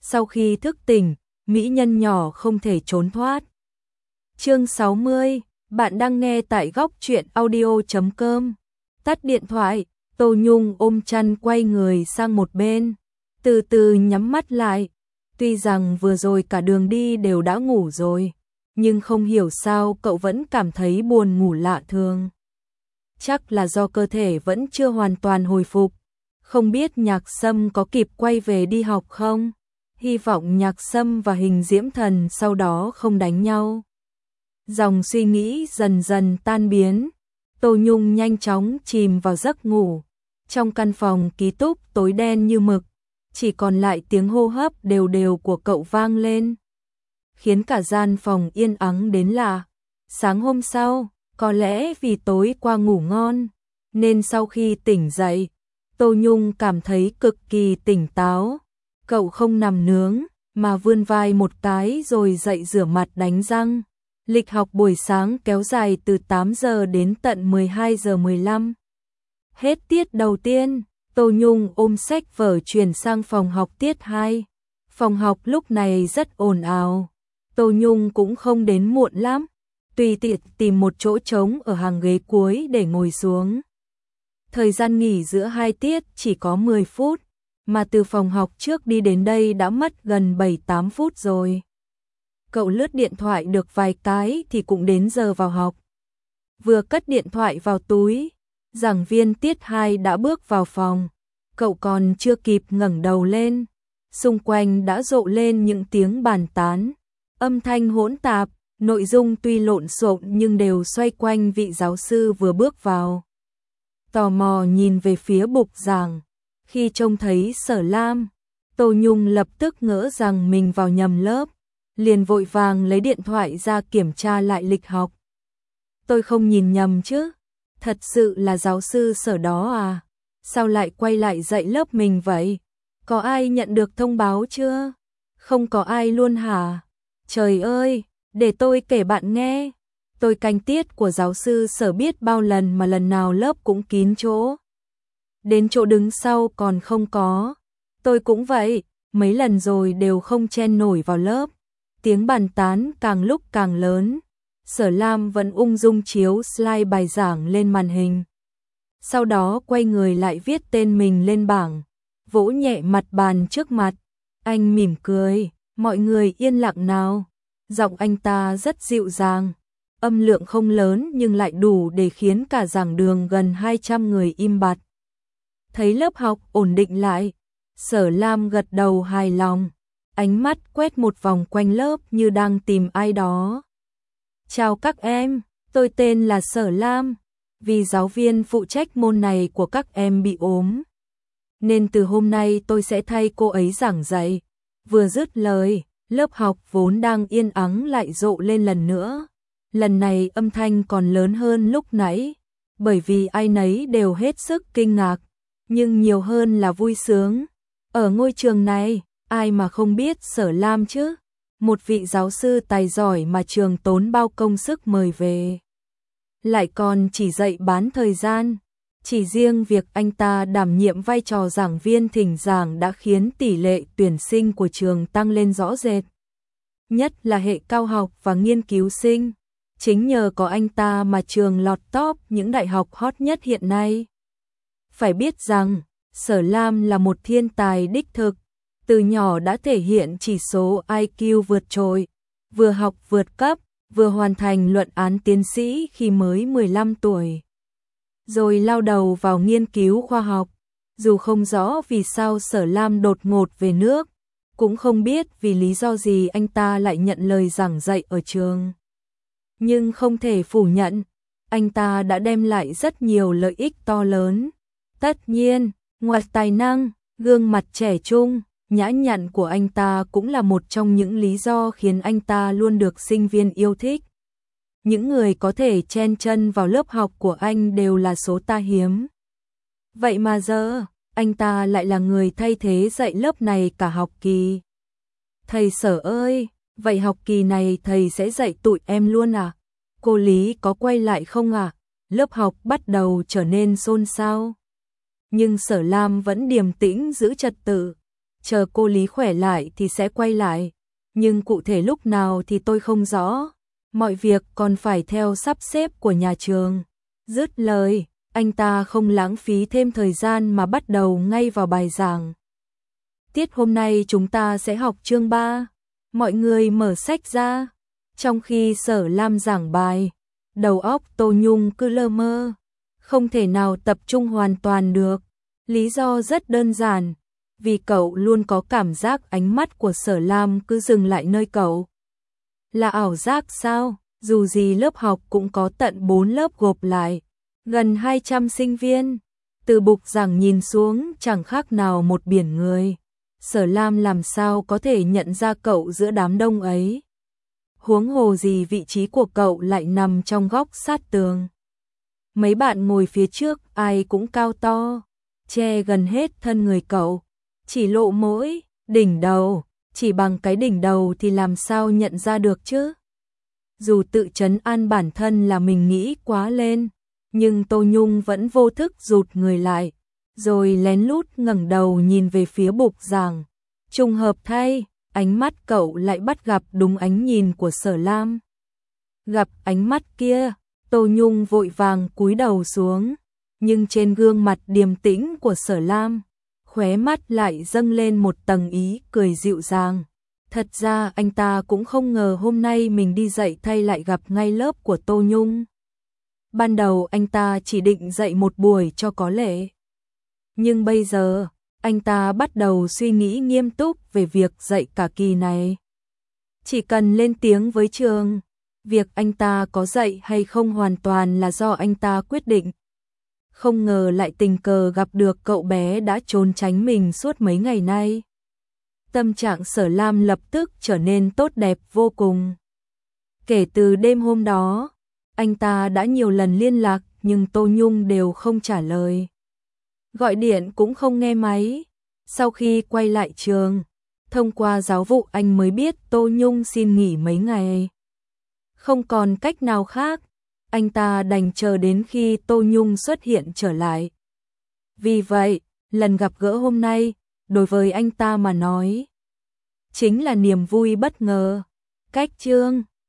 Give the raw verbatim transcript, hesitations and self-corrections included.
Sau khi thức tỉnh, mỹ nhân nhỏ không thể trốn thoát. Chương sáu mươi, bạn đang nghe tại góc truyện audio chấm com. Tắt điện thoại, Tô Nhung ôm chăn quay người sang một bên, từ từ nhắm mắt lại. Tuy rằng vừa rồi cả đường đi đều đã ngủ rồi, nhưng không hiểu sao cậu vẫn cảm thấy buồn ngủ lạ thường. Chắc là do cơ thể vẫn chưa hoàn toàn hồi phục. Không biết Nhạc Sâm có kịp quay về đi học không? Hy vọng Nhạc Sâm và Hình Diễm Thần sau đó không đánh nhau. Dòng suy nghĩ dần dần tan biến. Tô Nhung nhanh chóng chìm vào giấc ngủ. Trong căn phòng ký túc tối đen như mực, chỉ còn lại tiếng hô hấp đều đều của cậu vang lên, khiến cả gian phòng yên ắng đến lạ. Sáng hôm sau, có lẽ vì tối qua ngủ ngon, nên sau khi tỉnh dậy, Tô Nhung cảm thấy cực kỳ tỉnh táo. Cậu không nằm nướng, mà vươn vai một cái rồi dậy rửa mặt đánh răng. Lịch học buổi sáng kéo dài từ tám giờ đến tận mười hai giờ mười lăm. Hết tiết đầu tiên, Tô Nhung ôm sách vở chuyển sang phòng học tiết hai. Phòng học lúc này rất ồn ào. Tô Nhung cũng không đến muộn lắm, tùy tiện tìm một chỗ trống ở hàng ghế cuối để ngồi xuống. Thời gian nghỉ giữa hai tiết chỉ có mười phút, mà từ phòng học trước đi đến đây đã mất gần bảy tám phút rồi. Cậu lướt điện thoại được vài cái thì cũng đến giờ vào học. Vừa cất điện thoại vào túi, giảng viên tiết hai đã bước vào phòng. Cậu còn chưa kịp ngẩng đầu lên, xung quanh đã rộ lên những tiếng bàn tán, âm thanh hỗn tạp, nội dung tuy lộn xộn nhưng đều xoay quanh vị giáo sư vừa bước vào. Tò mò nhìn về phía bục giảng, khi trông thấy Sở Lam, Tô Nhung lập tức ngỡ rằng mình vào nhầm lớp, liền vội vàng lấy điện thoại ra kiểm tra lại lịch học. Tôi không nhìn nhầm chứ? Thật sự là giáo sư Sở đó à? Sao lại quay lại dạy lớp mình vậy? Có ai nhận được thông báo chưa? Không có ai luôn hả? Trời ơi, để tôi kể bạn nghe. Tôi canh tiết của giáo sư Sở biết bao lần mà lần nào lớp cũng kín chỗ. Đến chỗ đứng sau còn không có. Tôi cũng vậy, mấy lần rồi đều không chen nổi vào lớp. Tiếng bàn tán càng lúc càng lớn. Sở Lam vẫn ung dung chiếu slide bài giảng lên màn hình. Sau đó quay người lại viết tên mình lên bảng, vỗ nhẹ mặt bàn trước mặt. Anh mỉm cười, mọi người yên lặng nào. Giọng anh ta rất dịu dàng, âm lượng không lớn nhưng lại đủ để khiến cả giảng đường gần hai trăm người im bặt. Thấy lớp học ổn định lại, Sở Lam gật đầu hài lòng, ánh mắt quét một vòng quanh lớp như đang tìm ai đó. Chào các em, tôi tên là Sở Lam. Vì giáo viên phụ trách môn này của các em bị ốm, nên từ hôm nay tôi sẽ thay cô ấy giảng dạy. Vừa dứt lời, lớp học vốn đang yên ắng lại rộ lên lần nữa. Lần này âm thanh còn lớn hơn lúc nãy, bởi vì ai nấy đều hết sức kinh ngạc, nhưng nhiều hơn là vui sướng. Ở ngôi trường này, ai mà không biết Sở Lam chứ? Một vị giáo sư tài giỏi mà trường tốn bao công sức mời về, lại còn chỉ dạy bán thời gian. Chỉ riêng việc anh ta đảm nhiệm vai trò giảng viên thỉnh giảng đã khiến tỷ lệ tuyển sinh của trường tăng lên rõ rệt. Nhất là hệ cao học và nghiên cứu sinh. Chính nhờ có anh ta mà trường lọt top những đại học hot nhất hiện nay. Phải biết rằng, Sở Lam là một thiên tài đích thực. Từ nhỏ đã thể hiện chỉ số I Q vượt trội, vừa học vượt cấp, vừa hoàn thành luận án tiến sĩ khi mới mười lăm tuổi. Rồi lao đầu vào nghiên cứu khoa học. Dù không rõ vì sao Sở Lam đột ngột về nước, cũng không biết vì lý do gì anh ta lại nhận lời giảng dạy ở trường. Nhưng không thể phủ nhận, anh ta đã đem lại rất nhiều lợi ích to lớn. Tất nhiên, ngoài tài năng, gương mặt trẻ trung, nhã nhặn của anh ta cũng là một trong những lý do khiến anh ta luôn được sinh viên yêu thích. Những người có thể chen chân vào lớp học của anh đều là số ta hiếm. Vậy mà giờ, anh ta lại là người thay thế dạy lớp này cả học kỳ. Thầy Sở ơi, vậy học kỳ này thầy sẽ dạy tụi em luôn à? Cô Lý có quay lại không à? Lớp học bắt đầu trở nên xôn xao. Nhưng Sở Lam vẫn điềm tĩnh giữ trật tự. chờ cô Lý khỏe lại thì sẽ quay lại, nhưng cụ thể lúc nào thì tôi không rõ, mọi việc còn phải theo sắp xếp của nhà trường. Dứt lời, anh ta không lãng phí thêm thời gian mà bắt đầu ngay vào bài giảng. Tiết hôm nay chúng ta sẽ học chương ba. Mọi người mở sách ra. Trong khi Sở Lam giảng bài, đầu óc Tô Nhung cứ lơ mơ, không thể nào tập trung hoàn toàn được. Lý do rất đơn giản, vì cậu luôn có cảm giác ánh mắt của Sở Lam cứ dừng lại nơi cậu. Là ảo giác sao? Dù gì lớp học cũng có tận bốn lớp gộp lại, gần hai trăm sinh viên, từ bục giảng nhìn xuống chẳng khác nào một biển người. Sở Lam làm sao có thể nhận ra cậu giữa đám đông ấy? Huống hồ gì vị trí của cậu lại nằm trong góc sát tường. Mấy bạn ngồi phía trước ai cũng cao to, che gần hết thân người cậu, chỉ lộ mỗi đỉnh đầu, chỉ bằng cái đỉnh đầu thì làm sao nhận ra được chứ? Dù tự trấn an bản thân là mình nghĩ quá lên, nhưng Tô Nhung vẫn vô thức rụt người lại, rồi lén lút ngẩng đầu nhìn về phía bục giảng. Trùng hợp thay, ánh mắt cậu lại bắt gặp đúng ánh nhìn của Sở Lam. Gặp ánh mắt kia, Tô Nhung vội vàng cúi đầu xuống, nhưng trên gương mặt điềm tĩnh của Sở Lam, khóe mắt lại dâng lên một tầng ý cười dịu dàng. Thật ra anh ta cũng không ngờ hôm nay mình đi dạy thay lại gặp ngay lớp của Tô Nhung. Ban đầu anh ta chỉ định dạy một buổi cho có lệ. Nhưng bây giờ, anh ta bắt đầu suy nghĩ nghiêm túc về việc dạy cả kỳ này. Chỉ cần lên tiếng với trường, việc anh ta có dạy hay không hoàn toàn là do anh ta quyết định. Không ngờ lại tình cờ gặp được cậu bé đã trốn tránh mình suốt mấy ngày nay. Tâm trạng Sở Lam lập tức trở nên tốt đẹp vô cùng. Kể từ đêm hôm đó, anh ta đã nhiều lần liên lạc nhưng Tô Nhung đều không trả lời. Gọi điện cũng không nghe máy. Sau khi quay lại trường, thông qua giáo vụ anh mới biết Tô Nhung xin nghỉ mấy ngày. Không còn cách nào khác, anh ta đành chờ đến khi Tô Nhung xuất hiện trở lại. Vì vậy, lần gặp gỡ hôm nay, đối với anh ta mà nói, chính là niềm vui bất ngờ. Cách chương